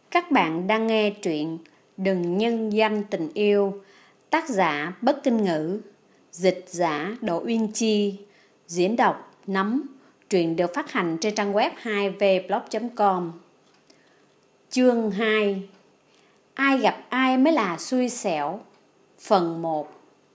Các bạn đang nghe truyện Đừng Nhân Danh Tình Yêu, tác giả Bất Kinh Ngữ, dịch giả Đỗ Uyên Chi, diễn đọc Nấm. Truyện được phát hành trên trang web 2vblog.com. Chương 2: Ai gặp ai mới là xui xẻo. Phần 1.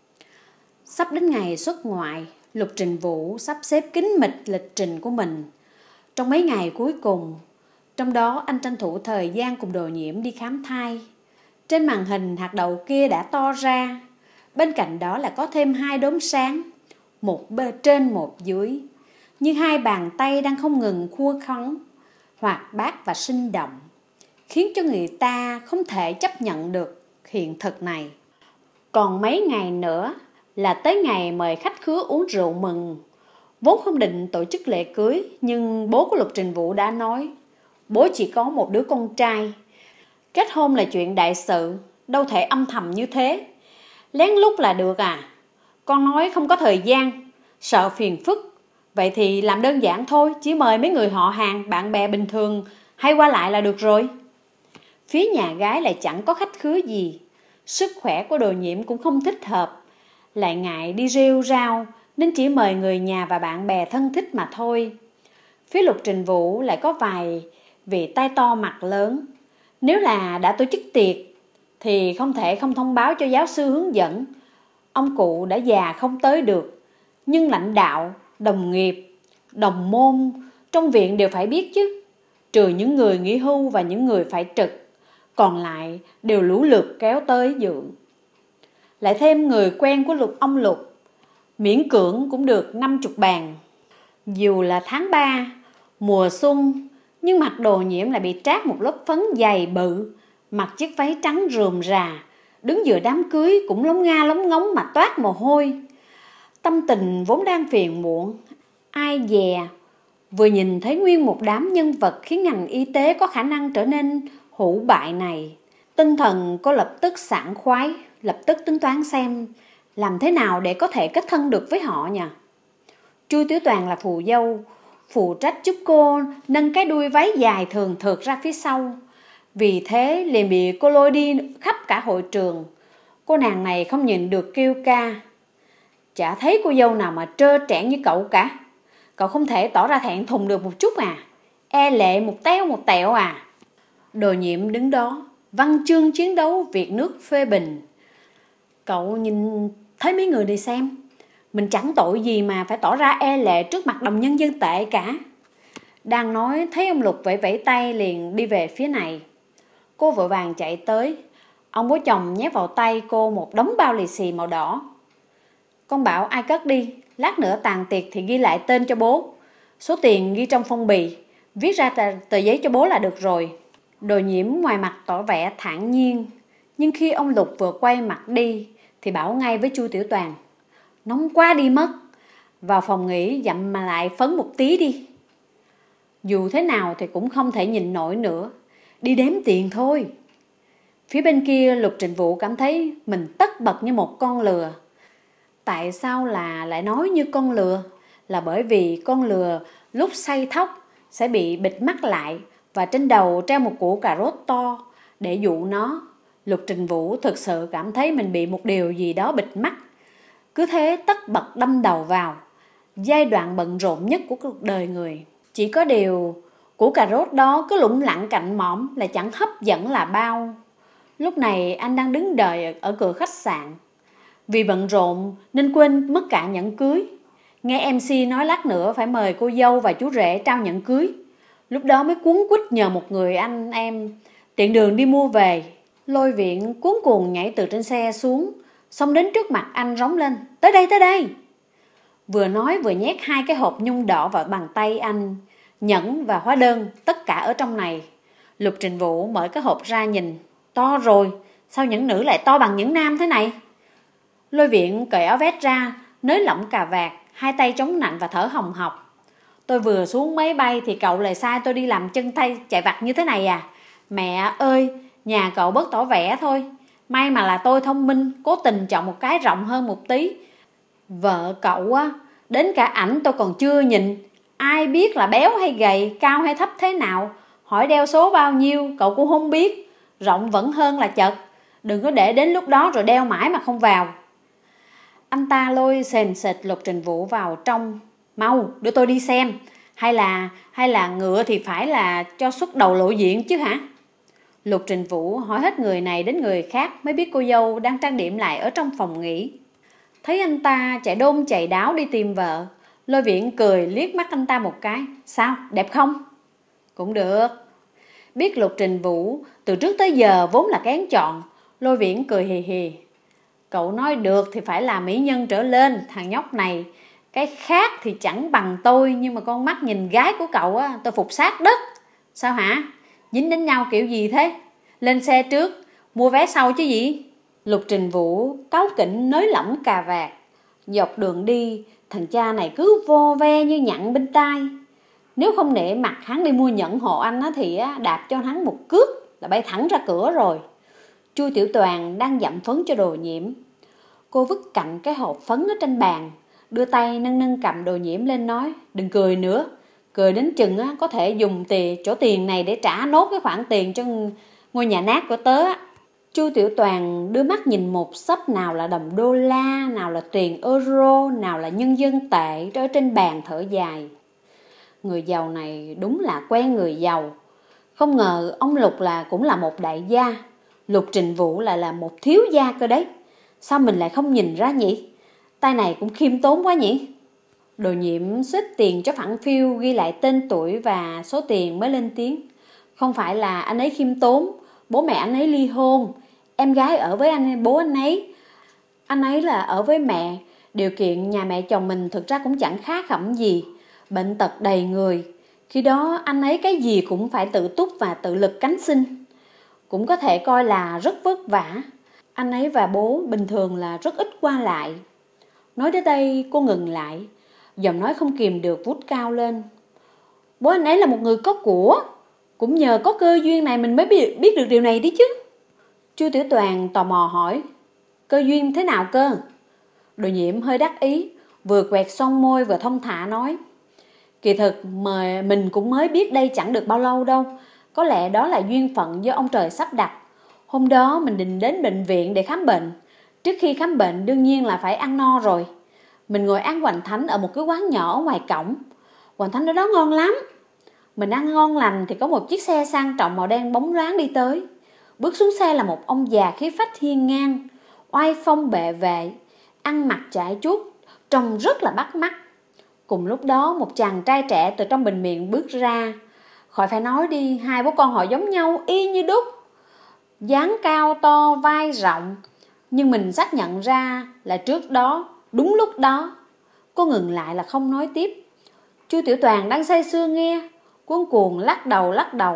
Sắp đến ngày xuất ngoại, Lục Trình Vũ sắp xếp kín mịch lịch trình của mình. Trong mấy ngày cuối cùng, trong đó anh tranh thủ thời gian cùng Đồ Nhiễm đi khám thai. Trên màn hình hạt đậu kia đã to ra, bên cạnh đó là có thêm 2 đốm sáng, một trên một dưới, như 2 bàn tay đang không ngừng khua khoắn, hoạt bát và sinh động, khiến cho người ta không thể chấp nhận được hiện thực này. Còn mấy ngày nữa là tới ngày mời khách khứa uống rượu mừng. Vốn không định tổ chức lễ cưới, nhưng bố của Lục Trình Vũ đã nói bố chỉ có một đứa con trai, kết hôn là chuyện đại sự, đâu thể âm thầm như thế. Lén lút là được à? Con nói không có thời gian, sợ phiền phức. Vậy thì làm đơn giản thôi, chỉ mời mấy người họ hàng, bạn bè bình thường hay qua lại là được rồi. Phía nhà gái lại chẳng có khách khứa gì. Sức khỏe của Đồ Nhiễm cũng không thích hợp, lại ngại đi rêu rao, nên chỉ mời người nhà và bạn bè thân thích mà thôi. Phía Lục Trình Vũ lại có vài vị tay to mặt lớn. Nếu là đã tổ chức tiệc thì không thể không thông báo cho giáo sư hướng dẫn. Ông cụ đã già không tới được, nhưng lãnh đạo, đồng nghiệp, đồng môn trong viện đều phải biết chứ. Trừ những người nghỉ hưu và những người phải trực, còn lại đều lũ lượt kéo tới dự. Lại thêm người quen của ông Lục, miễn cưỡng cũng được 50 bàn. Dù là tháng 3, mùa xuân, nhưng mặt Đồ Nhiễm lại bị trát một lớp phấn dày bự, mặc chiếc váy trắng rườm rà, đứng giữa đám cưới cũng lóng nga lóng ngóng mà toát mồ hôi. Tâm tình vốn đang phiền muộn, ai dè vừa nhìn thấy nguyên một đám nhân vật khiến ngành y tế có khả năng trở nên hủ bại này, tinh thần cô lập tức sảng khoái, lập tức tính toán xem làm thế nào để có thể kết thân được với họ nhỉ. Chu Tiểu Toàn là phù dâu, phụ trách giúp cô nâng cái đuôi váy dài thường thượt ra phía sau. Vì thế liền bị cô lôi đi khắp cả hội trường. Cô nàng này không nhìn được kêu ca: chả thấy cô dâu nào mà trơ trẽn như cậu cả. Cậu không thể tỏ ra thẹn thùng được một chút à? E lệ một téo một tẹo à? Đồ Nhiễm đứng đó, văn chương chiến đấu việc nước phê bình. Cậu nhìn thấy mấy người này xem, mình chẳng tội gì mà phải tỏ ra e lệ trước mặt đồng nhân dân tệ cả. Đang nói thấy ông Lục vẫy vẫy tay liền đi về phía này. Cô vội vàng chạy tới. Ông bố chồng nhét vào tay cô một đống bao lì xì màu đỏ. Con bảo ai cất đi, lát nữa tàn tiệc thì ghi lại tên cho bố, số tiền ghi trong phong bì, viết ra tờ giấy cho bố là được rồi. Đồ Nhiễm ngoài mặt tỏ vẻ thản nhiên, nhưng khi ông Lục vừa quay mặt đi thì bảo ngay với Chu Tiểu Toàn: nóng quá đi mất, vào phòng nghỉ dặm mà lại phấn một tí đi. Dù thế nào thì cũng không thể nhịn nổi nữa, đi đếm tiền thôi. Phía bên kia Lục Trình Vũ cảm thấy mình tất bật như một con lừa. Tại sao lại nói như con lừa? Là bởi vì con lừa lúc say thóc sẽ bị bịt mắt lại, và trên đầu treo một củ cà rốt to để dụ nó. Lục Trình Vũ thực sự cảm thấy mình bị một điều gì đó bịt mắt. Cứ thế tất bật đâm đầu vào giai đoạn bận rộn nhất của cuộc đời người. Chỉ có điều củ cà rốt đó cứ lủng lẳng cạnh mõm, lại chẳng hấp dẫn là bao. Lúc này anh đang đứng đợi ở cửa khách sạn. Vì bận rộn nên quên mất cả nhẫn cưới. Nghe MC nói lát nữa phải mời cô dâu và chú rể trao nhẫn cưới, lúc đó mới cuống quýt nhờ một người anh em tiện đường đi mua về. Lôi Viện cuống cuồng nhảy từ trên xe xuống, xông đến trước mặt anh rống lên: tới đây, tới đây! Vừa nói vừa nhét 2 cái hộp nhung đỏ vào bàn tay anh. Nhẫn và hóa đơn tất cả ở trong này. Lục Trình Vũ mở cái hộp ra nhìn. To rồi, sao nhẫn nữ lại to bằng nhẫn nam thế này? Lôi Viện cởi áo vest ra, nới lỏng cà vạt, 2 tay chống nạnh và thở hồng hộc. Tôi vừa xuống máy bay thì cậu lại sai tôi đi làm chân tay chạy vặt như thế này à? Mẹ ơi, nhà cậu bớt tỏ vẻ thôi. May mà là tôi thông minh, cố tình chọn một cái rộng hơn một tí. Vợ cậu á, đến cả ảnh tôi còn chưa nhìn. Ai biết là béo hay gầy, cao hay thấp thế nào. hỏi đeo số bao nhiêu cậu cũng không biết, rộng vẫn hơn là chật, đừng có để đến lúc đó rồi đeo mãi mà không vào. Anh ta lôi sền sệt Lục Trình Vũ vào trong. Mau đưa tôi đi xem, hay là ngựa thì phải là cho xuất đầu lộ diện chứ hả? Lục Trình Vũ hỏi hết người này đến người khác mới biết cô dâu đang trang điểm lại ở trong phòng nghỉ. Thấy anh ta chạy đôn chạy đáo đi tìm vợ, Lôi Viễn cười liếc mắt anh ta một cái. Sao, đẹp không? Cũng được. Biết Lục Trình Vũ từ trước tới giờ vốn là kén chọn, Lôi Viễn cười hì hì. Cậu nói được thì phải là mỹ nhân trở lên, thằng nhóc này. Cái khác thì chẳng bằng tôi, nhưng mà con mắt nhìn gái của cậu á, tôi phục sát đất. Sao hả? Dính đến nhau kiểu gì thế? Lên xe trước, mua vé sau chứ gì? Lục Trình Vũ cáu kỉnh nới lỏng cà vạt. Dọc đường đi, thằng cha này cứ vô ve như nhặn bên tai. Nếu không nể mặt hắn đi mua nhẫn hộ anh á, thì đạp cho hắn một cước là bay thẳng ra cửa rồi. Chu Tiểu Toàn đang dặm phấn cho Đồ Nhiễm. Cô vứt cạnh cái hộp phấn ở trên bàn, đưa tay nâng cầm Đồ Nhiễm lên nói. Đừng cười nữa, cười đến chừng có thể dùng chỗ tiền này để trả nốt cái khoản tiền cho ngôi nhà nát của tớ. Chu Tiểu Toàn đưa mắt nhìn một xấp, nào là đồng đô la, nào là tiền euro, nào là nhân dân tệ ở trên bàn, thở dài. Người giàu này đúng là quen người giàu. Không ngờ ông Lục cũng là một đại gia, Lục Trình Vũ lại là một thiếu gia cơ đấy. Sao mình lại không nhìn ra nhỉ? Tay này cũng khiêm tốn quá nhỉ? Đồ Nhiễm xếp tiền cho phẳng phiu, ghi lại tên tuổi và số tiền mới lên tiếng. Không phải là anh ấy khiêm tốn, bố mẹ anh ấy ly hôn, em gái ở với bố anh ấy là ở với mẹ. Điều kiện nhà mẹ chồng mình thực ra cũng chẳng khá khẩm gì, bệnh tật đầy người. Khi đó anh ấy cái gì cũng phải tự túc và tự lực cánh sinh, cũng có thể coi là rất vất vả. Anh ấy và bố bình thường là rất ít qua lại. Nói đến đây cô ngừng lại, giọng nói không kìm được vút cao lên. Bố anh ấy là một người có của, cũng nhờ có cơ duyên này mình mới biết được điều này đi chứ. Chu Tiểu Toàn tò mò hỏi. Cơ duyên thế nào cơ? Đồ Nhiễm hơi đắc ý, vừa quẹt son môi vừa thông thả nói. Kỳ thực mà mình cũng mới biết đây chẳng được bao lâu đâu. Có lẽ đó là duyên phận do ông trời sắp đặt. Hôm đó mình định đến bệnh viện để khám bệnh. Trước khi khám bệnh đương nhiên là phải ăn no rồi. Mình ngồi ăn hoành thánh ở một cái quán nhỏ ngoài cổng. Hoành thánh ở đó ngon lắm. Mình ăn ngon lành thì có một chiếc xe sang trọng màu đen bóng loáng đi tới. Bước xuống xe là một ông già khí phách hiên ngang, oai phong bệ vệ, ăn mặc chải chuốt, trông rất là bắt mắt. Cùng lúc đó một chàng trai trẻ từ trong bệnh viện bước ra. Khỏi phải nói đi, hai bố con họ giống nhau y như đúc. Dáng cao to, vai rộng. Nhưng mình xác nhận ra là trước đó, đúng lúc đó. Cô ngừng lại là không nói tiếp. Chu Tiểu Toàn đang say sưa nghe, cuống cuồng lắc đầu.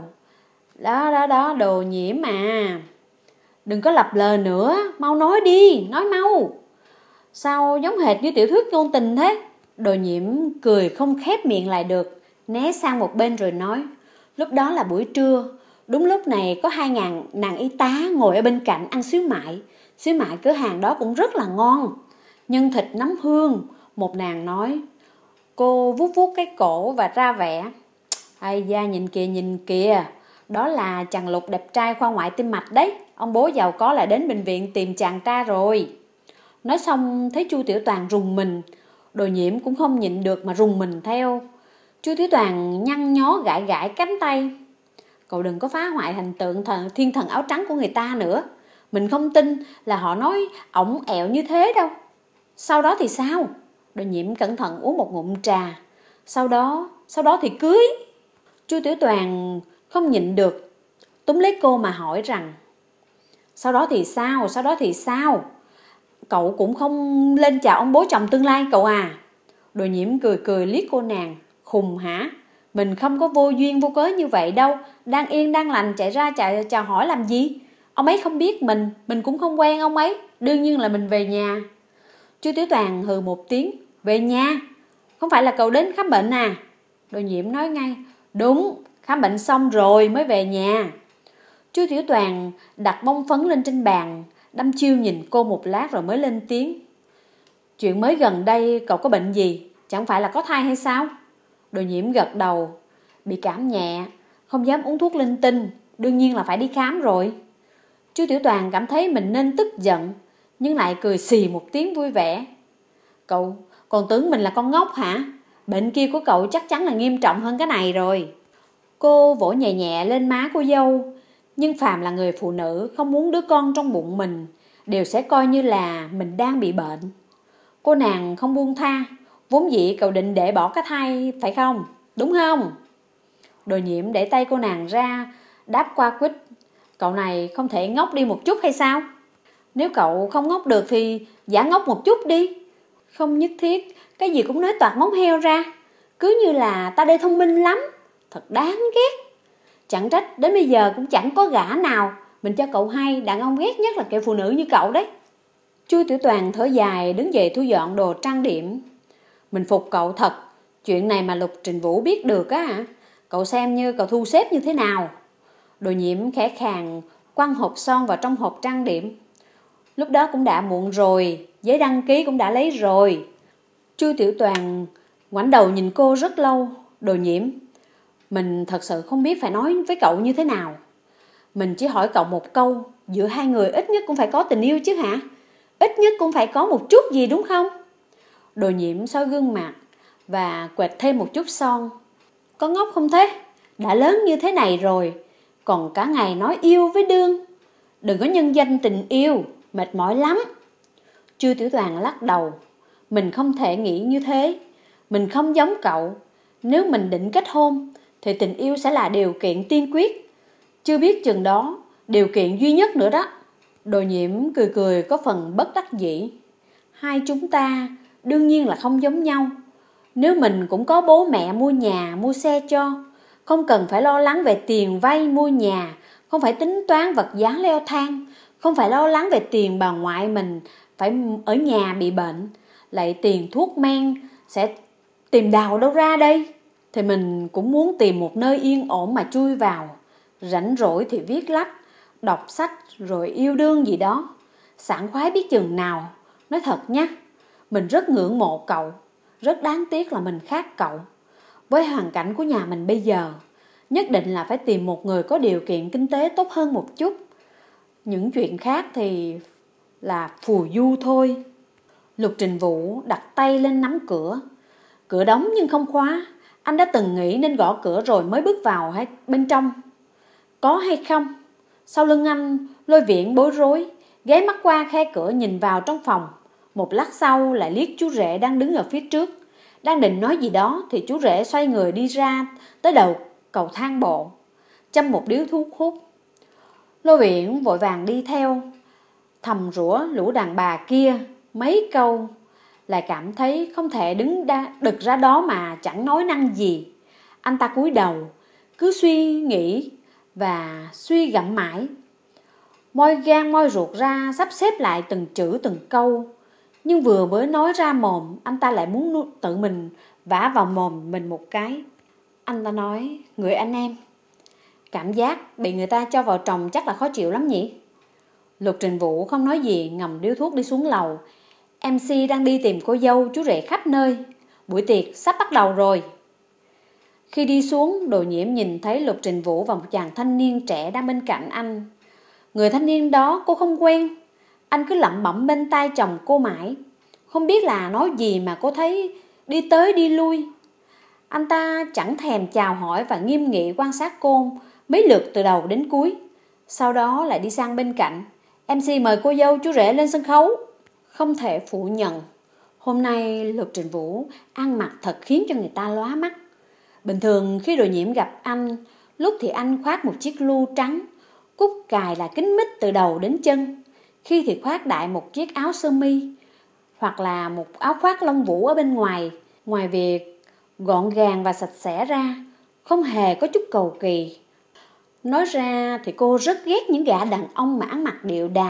Đó, Đồ Nhiễm à. Đừng có lặp lờ nữa, mau nói đi, nói mau. Sao giống hệt như tiểu thuyết ngôn tình thế? Đồ Nhiễm cười không khép miệng lại được, né sang một bên rồi nói. Lúc đó là buổi trưa, đúng lúc này có 2.000 nàng y tá ngồi ở bên cạnh ăn xíu mại. Xíu mại cửa hàng đó cũng rất là ngon, nhân thịt nấm hương. Một nàng nói. Cô vuốt vuốt cái cổ và ra vẻ. Ai da, nhìn kìa, đó là chàng Lục đẹp trai khoa ngoại tim mạch đấy. Ông bố giàu có lại đến bệnh viện tìm chàng tra rồi. Nói xong thấy Chu Tiểu Toàn rùng mình. Đồ Nhiễm cũng không nhịn được mà rùng mình theo. Chu Tiểu Toàn nhăn nhó gãi cánh tay. Cậu đừng có phá hoại hình tượng thiên thần áo trắng của người ta nữa. Mình không tin là họ nói ổng ẹo như thế đâu. Sau đó thì sao? Đồ Nhiễm cẩn thận uống một ngụm trà. Sau đó thì cưới. Chu Tiểu Toàn không nhịn được túm lấy cô mà hỏi rằng. Sau đó thì sao? Cậu cũng không lên chào ông bố chồng tương lai cậu à? Đồ Nhiễm cười liếc cô nàng. Khùng hả? Mình không có vô duyên vô cớ như vậy đâu. Đang yên đang lành chạy ra chào hỏi làm gì? Ông ấy không biết mình cũng không quen ông ấy. Đương nhiên là mình về nhà. Chu Tiểu Toàn hừ một tiếng. Về nhà? Không phải là cậu đến khám bệnh à? Đồ Nhiễm nói ngay. Đúng, khám bệnh xong rồi mới về nhà. Chu Tiểu Toàn đặt bông phấn lên trên bàn, đăm chiêu nhìn cô một lát rồi mới lên tiếng. Chuyện mới gần đây cậu có bệnh gì? Chẳng phải là có thai hay sao? Đồ Nhiễm gật đầu. Bị cảm nhẹ, không dám uống thuốc linh tinh, đương nhiên là phải đi khám rồi. Chu Tiểu Toàn cảm thấy mình nên tức giận, nhưng lại cười xì một tiếng vui vẻ. Cậu còn tưởng mình là con ngốc hả? Bệnh kia của cậu chắc chắn là nghiêm trọng hơn cái này rồi. Cô vỗ nhẹ nhẹ lên má cô dâu. Nhưng phàm là người phụ nữ không muốn đứa con trong bụng mình đều sẽ coi như là mình đang bị bệnh. Cô nàng không buông tha. Vốn dĩ cậu định để bỏ cái thai phải không? Đúng không? Đồ Nhiễm để tay cô nàng ra, đáp qua quýt. Cậu này không thể ngốc đi một chút hay sao? Nếu cậu không ngốc được thì giả ngốc một chút đi. Không nhất thiết cái gì cũng nói toạc móng heo ra. Cứ như là ta đây thông minh lắm. Thật đáng ghét. Chẳng trách đến bây giờ cũng chẳng có gã nào mình cho cậu hay. Đàn ông ghét nhất là kẻ phụ nữ như cậu đấy. Chu Tiểu Toàn thở dài đứng dậy thu dọn đồ trang điểm. Mình phục cậu thật. Chuyện này mà Lục Trình Vũ biết được á, cậu xem như cậu thu xếp như thế nào. Đồ Nhiễm khẽ khàng quăng hộp son vào trong hộp trang điểm. Lúc đó cũng đã muộn rồi, giấy đăng ký cũng đã lấy rồi. Chu Tiểu Toàn ngoảnh đầu nhìn cô rất lâu. Đồ Nhiễm, mình thật sự không biết phải nói với cậu như thế nào. Mình chỉ hỏi cậu một câu, giữa hai người ít nhất cũng phải có tình yêu chứ hả? Ít nhất cũng phải có một chút gì đúng không? Đồ Nhiễm soi gương mặt và quẹt thêm một chút son. Có ngốc không thế? Đã lớn như thế này rồi, còn cả ngày nói yêu với đương. Đừng có nhân danh tình yêu, mệt mỏi lắm. Chu Tiểu Toàn lắc đầu. Mình không thể nghĩ như thế. Mình không giống cậu. Nếu mình định kết hôn thì tình yêu sẽ là điều kiện tiên quyết. Chưa biết chừng đó điều kiện duy nhất nữa đó. Đồ Nhiễm cười cười có phần bất đắc dĩ. Hai chúng ta đương nhiên là không giống nhau. Nếu mình cũng có bố mẹ mua nhà, mua xe cho, không cần phải lo lắng về tiền vay mua nhà, không phải tính toán vật giá leo thang, không phải lo lắng về tiền bà ngoại mình phải ở nhà bị bệnh, lại tiền thuốc men sẽ tìm đào đâu ra đây. Thì mình cũng muốn tìm một nơi yên ổn mà chui vào. Rảnh rỗi thì viết lách, đọc sách rồi yêu đương gì đó. Sảng khoái biết chừng nào. Nói thật nhé, mình rất ngưỡng mộ cậu. Rất đáng tiếc là mình khác cậu. Với hoàn cảnh của nhà mình bây giờ, nhất định là phải tìm một người có điều kiện kinh tế tốt hơn một chút. Những chuyện khác thì là phù du thôi. Lục Trình Vũ đặt tay lên nắm cửa. Cửa đóng nhưng không khóa. Anh đã từng nghĩ nên gõ cửa rồi mới bước vào hay bên trong. Có hay không? Sau lưng anh, Lôi Viễn bối rối, ghé mắt qua khe cửa nhìn vào trong phòng. Một lát sau lại liếc chú rể đang đứng ở phía trước. Đang định nói gì đó thì chú rể xoay người đi ra tới đầu cầu thang bộ, châm một điếu thuốc hút. Lôi Viễn vội vàng đi theo, thầm rủa lũ đàn bà kia mấy câu, lại cảm thấy không thể đực ra đó mà chẳng nói năng gì. Anh ta cúi đầu, cứ suy nghĩ và suy gẫm mãi, moi gan moi ruột ra sắp xếp lại từng chữ từng câu. Nhưng vừa mới nói ra mồm, anh ta lại muốn tự mình vả vào mồm mình một cái. Anh ta nói, người anh em, cảm giác bị người ta cho vào chồng chắc là khó chịu lắm nhỉ? Lục Trình Vũ không nói gì, ngầm điếu thuốc đi xuống lầu. MC đang đi tìm cô dâu chú rể khắp nơi. Buổi tiệc sắp bắt đầu rồi. Khi đi xuống, Đồ Nhiễm nhìn thấy Lục Trình Vũ và một chàng thanh niên trẻ đang bên cạnh anh. Người thanh niên đó cô không quen. Anh cứ lẩm bẩm bên tai chồng cô mãi. Không biết là nói gì mà cô thấy đi tới đi lui. Anh ta chẳng thèm chào hỏi và nghiêm nghị quan sát cô mấy lượt từ đầu đến cuối. Sau đó lại đi sang bên cạnh. MC mời cô dâu chú rể lên sân khấu. Không thể phủ nhận, hôm nay Lục Trình Vũ ăn mặc thật khiến cho người ta lóa mắt. Bình thường khi Đồ Nhiễm gặp anh, lúc thì anh khoác một chiếc lu trắng, cúc cài là kín mít từ đầu đến chân. Khi thì khoác đại một chiếc áo sơ mi, hoặc là một áo khoác lông vũ ở bên ngoài. Ngoài việc gọn gàng và sạch sẽ ra, không hề có chút cầu kỳ. Nói ra thì cô rất ghét những gã đàn ông mà ăn mặc điệu đà,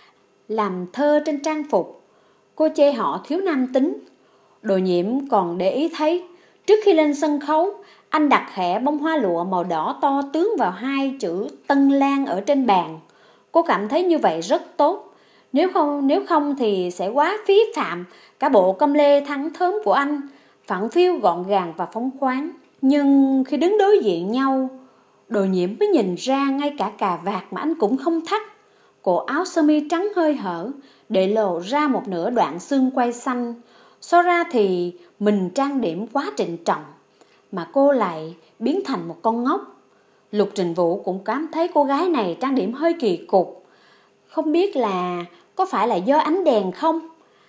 làm thơ trên trang phục. Cô chê họ thiếu nam tính. Đồ Nhiễm còn để ý thấy, trước khi lên sân khấu, anh đặt khẽ bông hoa lụa màu đỏ to tướng vào hai chữ Tân Lan ở trên bàn. Cô cảm thấy như vậy rất tốt. Nếu không thì sẽ quá phí phạm cả bộ com lê thắng thớm của anh, phẳng phiu gọn gàng và phóng khoáng. Nhưng khi đứng đối diện nhau, Đồ Nhiễm mới nhìn ra ngay cả cà vạt mà anh cũng không thắt. Cổ áo sơ mi trắng hơi hở, để lộ ra một nửa đoạn xương quai xanh. So ra thì mình trang điểm quá trịnh trọng, mà cô lại biến thành một con ngốc. Lục Trình Vũ cũng cảm thấy cô gái này trang điểm hơi kỳ cục. Không biết là có phải là do ánh đèn không,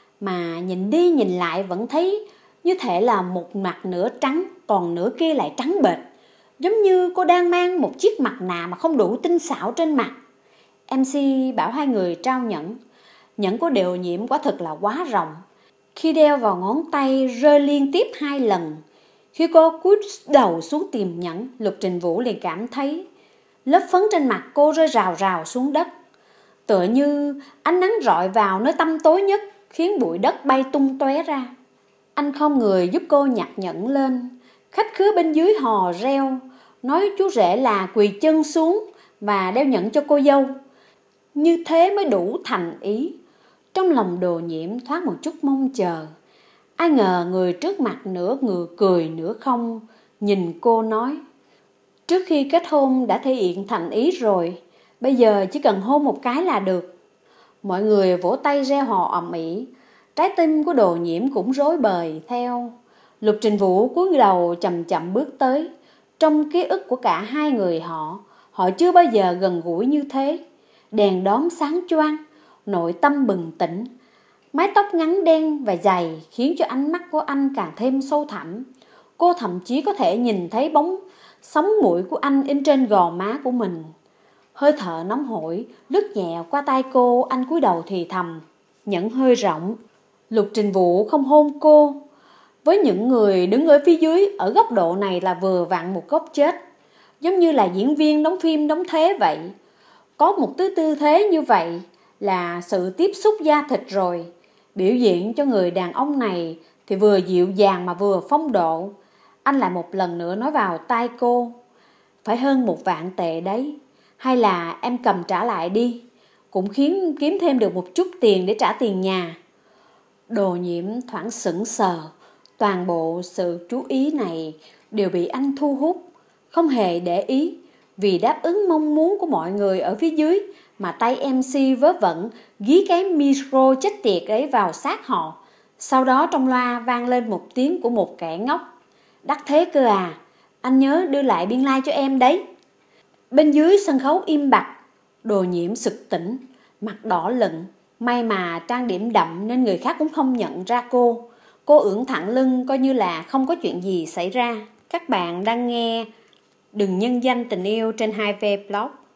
mà nhìn đi nhìn lại vẫn thấy như thể là một mặt nửa trắng, còn nửa kia lại trắng bệch, giống như cô đang mang một chiếc mặt nạ mà không đủ tinh xảo trên mặt. MC bảo hai người trao nhẫn. Nhẫn của Đồ Nhiễm quả thực là quá rộng, khi đeo vào ngón tay rơi liên tiếp 2 lần. Khi cô cúi đầu xuống tìm nhẫn, Lục Trình Vũ liền cảm thấy lớp phấn trên mặt cô rơi rào rào xuống đất, tựa như ánh nắng rọi vào nơi tăm tối nhất, khiến bụi đất bay tung tóe ra. Anh không người giúp cô nhặt nhẫn lên. Khách khứa bên dưới hò reo, nói chú rể là quỳ chân xuống và đeo nhẫn cho cô dâu, như thế mới đủ thành ý. Trong lòng Đồ Nhiễm thoáng một chút mong chờ. Ai ngờ người trước mặt nửa người cười nửa không, nhìn cô nói: trước khi kết hôn đã thể hiện thành ý rồi, bây giờ chỉ cần hôn một cái là được. Mọi người vỗ tay reo hò ầm ĩ. Trái tim của Đồ Nhiễm cũng rối bời theo. Lục Trình Vũ cúi đầu chậm chậm bước tới. Trong ký ức của cả hai người họ chưa bao giờ gần gũi như thế. Đèn đóm sáng choang, nội tâm bừng tỉnh. Mái tóc ngắn đen và dày khiến cho ánh mắt của anh càng thêm sâu thẳm. Cô thậm chí có thể nhìn thấy bóng sống mũi của anh in trên gò má của mình. Hơi thở nóng hổi lướt nhẹ qua tai cô, anh cúi đầu thì thầm: nhẫn hơi rộng. Lục Trình Vũ không hôn cô. Với những người đứng ở phía dưới, ở góc độ này là vừa vặn một góc chết, giống như là diễn viên đóng phim đóng thế vậy. Có một tư thế như vậy là sự tiếp xúc da thịt rồi. Biểu diễn cho người đàn ông này thì vừa dịu dàng mà vừa phong độ. Anh lại một lần nữa nói vào tai cô: phải hơn 1 vạn tệ đấy, hay là em cầm trả lại đi, cũng khiến kiếm thêm được một chút tiền để trả tiền nhà. Đồ Nhiễm thoáng sững sờ. Toàn bộ sự chú ý này đều bị anh thu hút, không hề để ý. Vì đáp ứng mong muốn của mọi người ở phía dưới mà tay MC vớ vẩn ghi cái micro chết tiệt ấy vào sát họ. Sau đó trong loa vang lên một tiếng của một kẻ ngốc: đắt thế cơ à, anh nhớ đưa lại biên lai cho em đấy. Bên dưới sân khấu im bặt. Đồ Nhiễm sực tỉnh, mặt đỏ lựng. May mà trang điểm đậm nên người khác cũng không nhận ra cô. Cô ưỡn thẳng lưng coi như là không có chuyện gì xảy ra. Các bạn đang nghe Đừng Nhân Danh Tình Yêu trên 2V Blog.